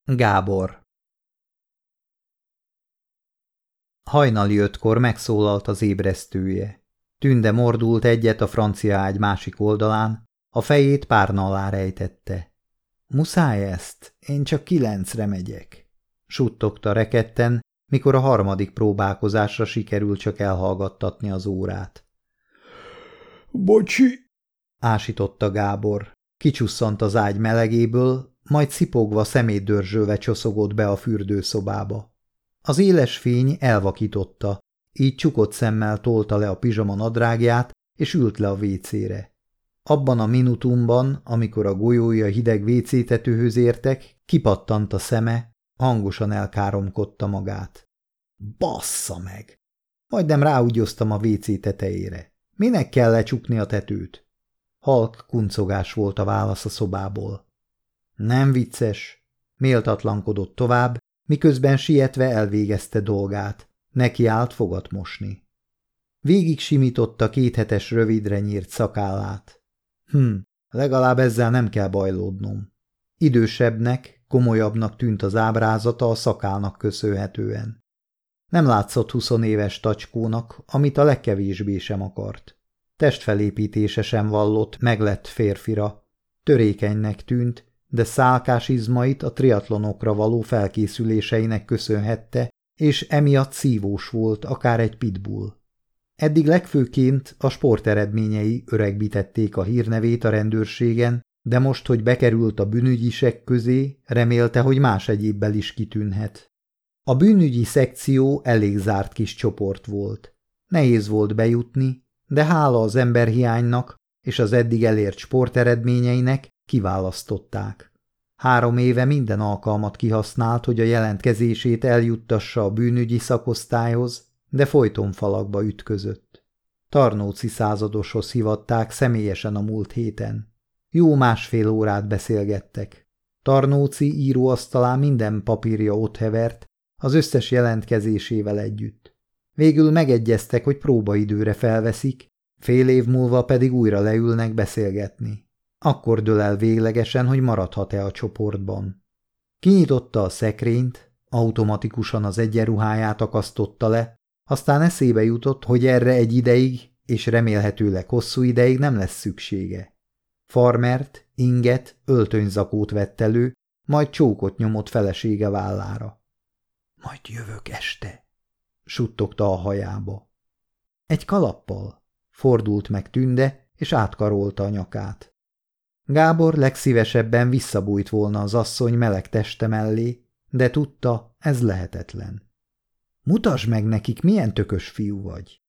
Gábor. Hajnali 5-kor megszólalt az ébresztője. Tünde mordult egyet a francia ágy másik oldalán, a fejét párna alá rejtette. Muszáj ezt, én csak 9-re megyek, suttogta rekedten, mikor a harmadik próbálkozásra sikerült csak elhallgattatni az órát. Bocsi, ásította Gábor. Kicsusszant az ágy melegéből, majd szipogva szemétdörzsölve csoszogott be a fürdőszobába. Az éles fény elvakította, így csukott szemmel tolta le a pizsama nadrágját, és ült le a vécére. Abban a minutumban, amikor a golyója hideg vécétetőhöz értek, kipattant a szeme, hangosan elkáromkodta magát. Bassza meg! Majdnem ráugyoztam a vécé tetejére. Minek kell lecsukni a tetőt? Halk kuncogás volt a válasz a szobából. Nem vicces, méltatlankodott tovább, miközben sietve elvégezte dolgát. Neki állt fogat mosni. Végig simította 2 hetes rövidre nyírt szakállát. Legalább ezzel nem kell bajlódnom. Idősebbnek, komolyabbnak tűnt az ábrázata a szakálnak köszönhetően. Nem látszott 20 éves tacskónak, amit a legkevésbé sem akart. Testfelépítése sem vallott meglett férfira. Törékenynek tűnt, de szálkás izmait a triatlonokra való felkészüléseinek köszönhette, és emiatt szívós volt akár egy pitbull. Eddig legfőként a sporteredményei öregbítették a hírnevét a rendőrségen, de most, hogy bekerült a bűnügyisek közé, remélte, hogy más egyébbel is kitűnhet. A bűnügyi szekció elég zárt kis csoport volt. Nehéz volt bejutni, de hála az emberhiánynak és az eddig elért sporteredményeinek kiválasztották. 3 éve minden alkalmat kihasznált, hogy a jelentkezését eljuttassa a bűnügyi szakosztályhoz, de folyton falakba ütközött. Tarnóci századoshoz hívatták személyesen a múlt héten. Jó 1,5 órát beszélgettek. Tarnóci íróasztalán minden papírja ott hevert, az összes jelentkezésével együtt. Végül megegyeztek, hogy próbaidőre felveszik, fél év múlva pedig újra leülnek beszélgetni. Akkor dől el véglegesen, hogy maradhat-e a csoportban. Kinyitotta a szekrényt, automatikusan az egyenruháját akasztotta le, aztán eszébe jutott, hogy erre egy ideig, és remélhetőleg hosszú ideig nem lesz szüksége. Farmert, inget, öltönyzakót vett elő, majd csókot nyomott felesége vállára. Majd jövök este, suttogta a hajába. Egy kalappal fordult meg Tünde, és átkarolta a nyakát. Gábor legszívesebben visszabújt volna az asszony meleg teste mellé, de tudta, ez lehetetlen. Mutasd meg nekik, milyen tökös fiú vagy.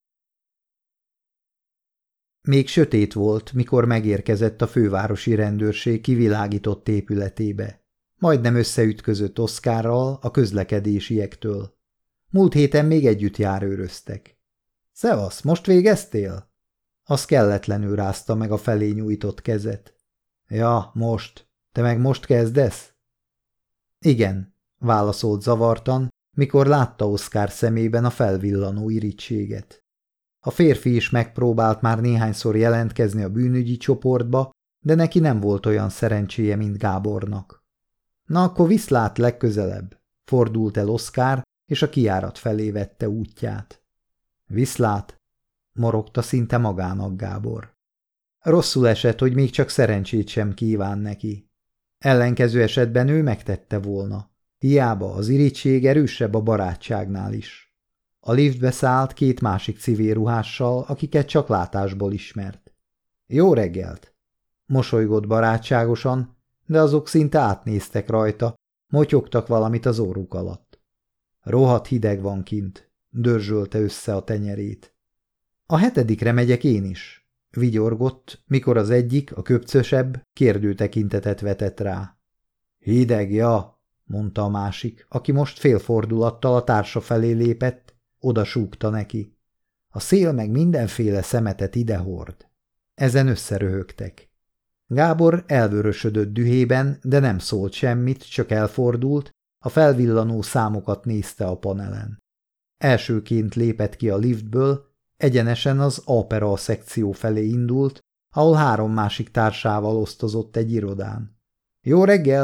Még sötét volt, mikor megérkezett a fővárosi rendőrség kivilágított épületébe. Majdnem összeütközött Oszkárral a közlekedésiektől. Múlt héten még együtt járőröztek. Szevasz, most végeztél? Az kelletlenül rázta meg a felé nyújtott kezet. Ja, most. Te meg most kezdesz? Igen, válaszolt zavartan, mikor látta Oszkár szemében a felvillanó irítséget. A férfi is megpróbált már néhányszor jelentkezni a bűnügyi csoportba, de neki nem volt olyan szerencséje, mint Gábornak. Na akkor viszlát legközelebb, fordult el Oszkár, és a kijárat felé vette útját. Viszlát, morogta szinte magának Gábor. Rosszul esett, hogy még csak szerencsét sem kíván neki. Ellenkező esetben ő megtette volna. Hiába az irítség erősebb a barátságnál is. A liftbe szállt 2 másik civilruhással, akiket csak látásból ismert. Jó reggelt! Mosolygott barátságosan, de azok szinte átnéztek rajta, motyogtak valamit az orruk alatt. Rohadt hideg van kint, dörzsölte össze a tenyerét. A 7-re megyek én is, vigyorgott, mikor az egyik, a köpcösebb, kérdő tekintetet vetett rá. Hideg, ja, mondta a másik, aki most félfordulattal a társa felé lépett, oda súgta neki. A szél meg mindenféle szemetet ide hord. Ezen összeröhögtek. Gábor elvörösödött dühében, de nem szólt semmit, csak elfordult, a felvillanó számokat nézte a panelen. Elsőként lépett ki a liftből, egyenesen az opera szekció felé indult, ahol 3 másik társával osztozott egy irodán. Jó reggelt!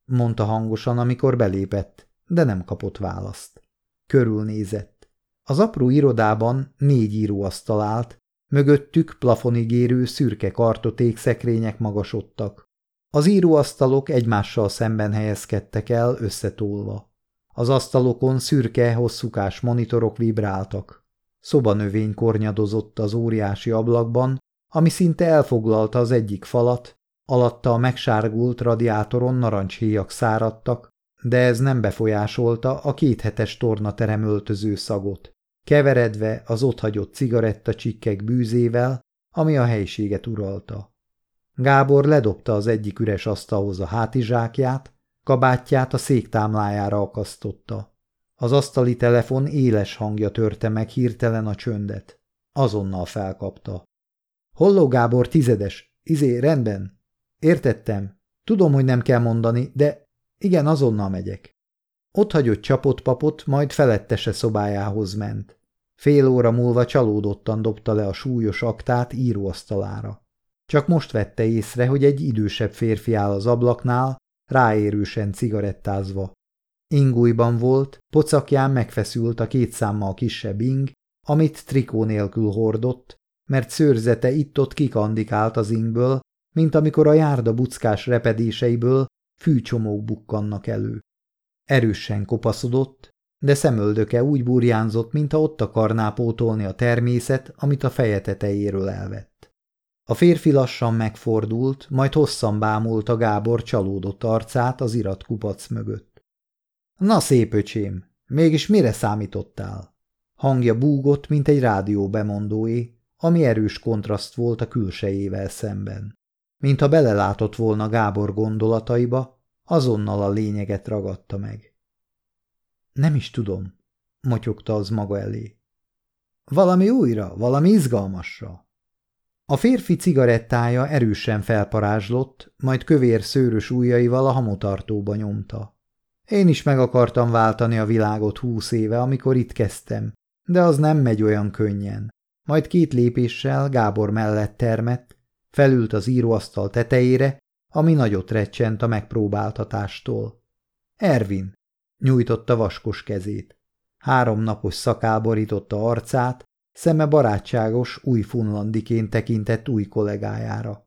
mondta hangosan, amikor belépett, de nem kapott választ. Körülnézett. Az apró irodában 4 íróasztal állt, mögöttük plafonig érő szürke kartotékszekrények magasodtak. Az íróasztalok egymással szemben helyezkedtek el összetolva. Az asztalokon szürke, hosszúkás monitorok vibráltak. Szobanövény kornyadozott az óriási ablakban, ami szinte elfoglalta az egyik falat, alatta a megsárgult radiátoron narancshéjak száradtak, de ez nem befolyásolta a 2 hetes tornaterem öltöző szagot, keveredve az otthagyott cigarettacsikkek bűzével, ami a helyiséget uralta. Gábor ledobta az egyik üres asztalhoz a hátizsákját, kabátját a széktámlájára akasztotta. Az asztali telefon éles hangja törte meg hirtelen a csöndet. Azonnal felkapta. Holló Gábor, 10-es, rendben. Értettem. Tudom, hogy nem kell mondani, de igen, azonnal megyek. Otthagyott csapott papot, majd felettese szobájához ment. Fél óra múlva csalódottan dobta le a súlyos aktát íróasztalára. Csak most vette észre, hogy egy idősebb férfi áll az ablaknál, ráérősen cigarettázva. Ingújban volt, pocakján megfeszült a 2 számmal kisebb ing, amit trikó nélkül hordott, mert szőrzete itt-ott kikandikált az ingből, mint amikor a járda buckás repedéseiből fűcsomók bukkannak elő. Erősen kopaszodott, de szemöldöke úgy burjánzott, mintha ott akarná pótolni a természet, amit a feje tetejéről elvett. A férfi lassan megfordult, majd hosszan bámulta Gábor csalódott arcát az iratkupac mögött. Na szép öcsém, mégis mire számítottál? Hangja búgott, mint egy rádió bemondóé, ami erős kontraszt volt a külsejével szemben. Mintha belelátott volna Gábor gondolataiba, azonnal a lényeget ragadta meg. Nem is tudom, motyogta az maga elé. Valami újra, valami izgalmasra. A férfi cigarettája erősen felparázslott, majd kövér szőrös ujjaival a hamutartóba nyomta. Én is meg akartam váltani a világot 20 éve, amikor itt kezdtem, de az nem megy olyan könnyen. Majd 2 lépéssel Gábor mellett termett, felült az íróasztal tetejére, ami nagyot recsent a megpróbáltatástól. Ervin, nyújtotta vaskos kezét. 3 napos szakál borította arcát, szeme barátságos, új funlandiként tekintett új kollégájára.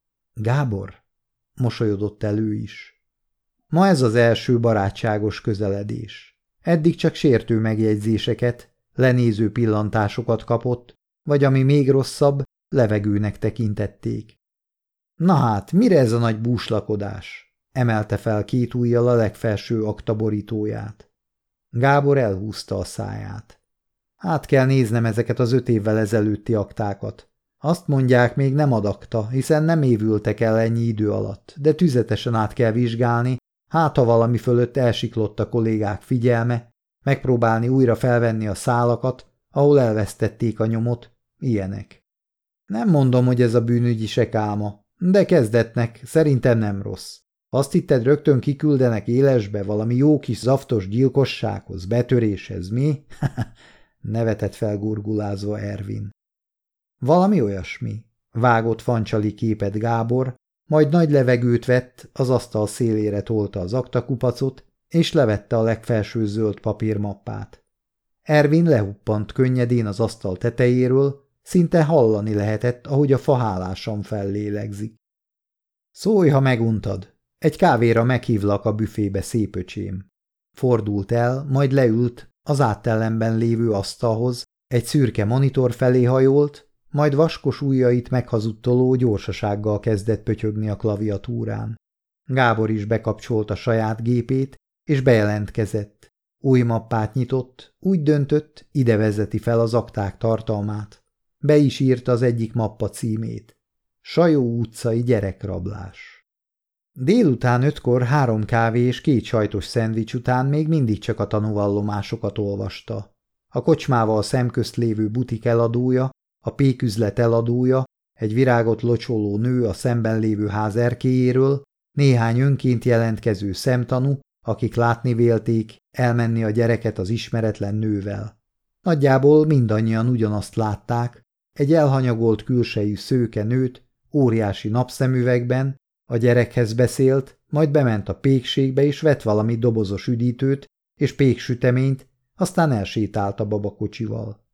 Gábor, mosolyodott elő is. Ma ez az első barátságos közeledés. Eddig csak sértő megjegyzéseket, lenéző pillantásokat kapott, vagy ami még rosszabb, levegőnek tekintették. Na hát, mire ez a nagy búslakodás? Emelte fel 2 ujjal a legfelső akta borítóját. Gábor elhúzta a száját. Át kell néznem ezeket az 5 évvel ezelőtti aktákat. Azt mondják, még nem adakta, hiszen nem évültek el ennyi idő alatt, de tüzetesen át kell vizsgálni, hát ha valami fölött elsiklott a kollégák figyelme, megpróbálni újra felvenni a szálakat, ahol elvesztették a nyomot, ilyenek. Nem mondom, hogy ez a bűnügyi se álma, de kezdetnek szerintem nem rossz. Azt hitted, rögtön kiküldenek élesbe valami jó kis zaftos gyilkossághoz, betöréshez, mi? Nevetett fel gurgulázva Ervin. Valami olyasmi. Vágott fancsali képet Gábor, majd nagy levegőt vett, az asztal szélére tolta az aktakupacot, és levette a legfelső zöld papírmappát. Ervin lehuppant könnyedén az asztal tetejéről, szinte hallani lehetett, ahogy a fahálásan fellélegzik. Szólj, ha meguntad! Egy kávéra meghívlak a büfébe, szép öcsém. Fordult el, majd leült az áttellenben lévő asztalhoz, egy szürke monitor felé hajolt, majd vaskos ujjait meghazudtoló gyorsasággal kezdett pötyögni a klaviatúrán. Gábor is bekapcsolta saját gépét, és bejelentkezett. Új mappát nyitott, úgy döntött, ide vezeti fel az akták tartalmát. Be is írta az egyik mappa címét. Sajó utcai gyerekrablás. Délután 5-kor 3 kávé és 2 sajtos szendvics után még mindig csak a tanúvallomásokat olvasta. A kocsmával szemközt lévő butik eladója, a péküzlet eladója, egy virágot locsoló nő a szemben lévő ház erkélyéről, néhány önként jelentkező szemtanú, akik látni vélték elmenni a gyereket az ismeretlen nővel. Nagyjából mindannyian ugyanazt látták, egy elhanyagolt külsejű szőke nőt, óriási napszemüvegben, A gyerekhez beszélt, majd bement a pékségbe és vett valami dobozos üdítőt és péksüteményt, aztán elsétált a babakocsival.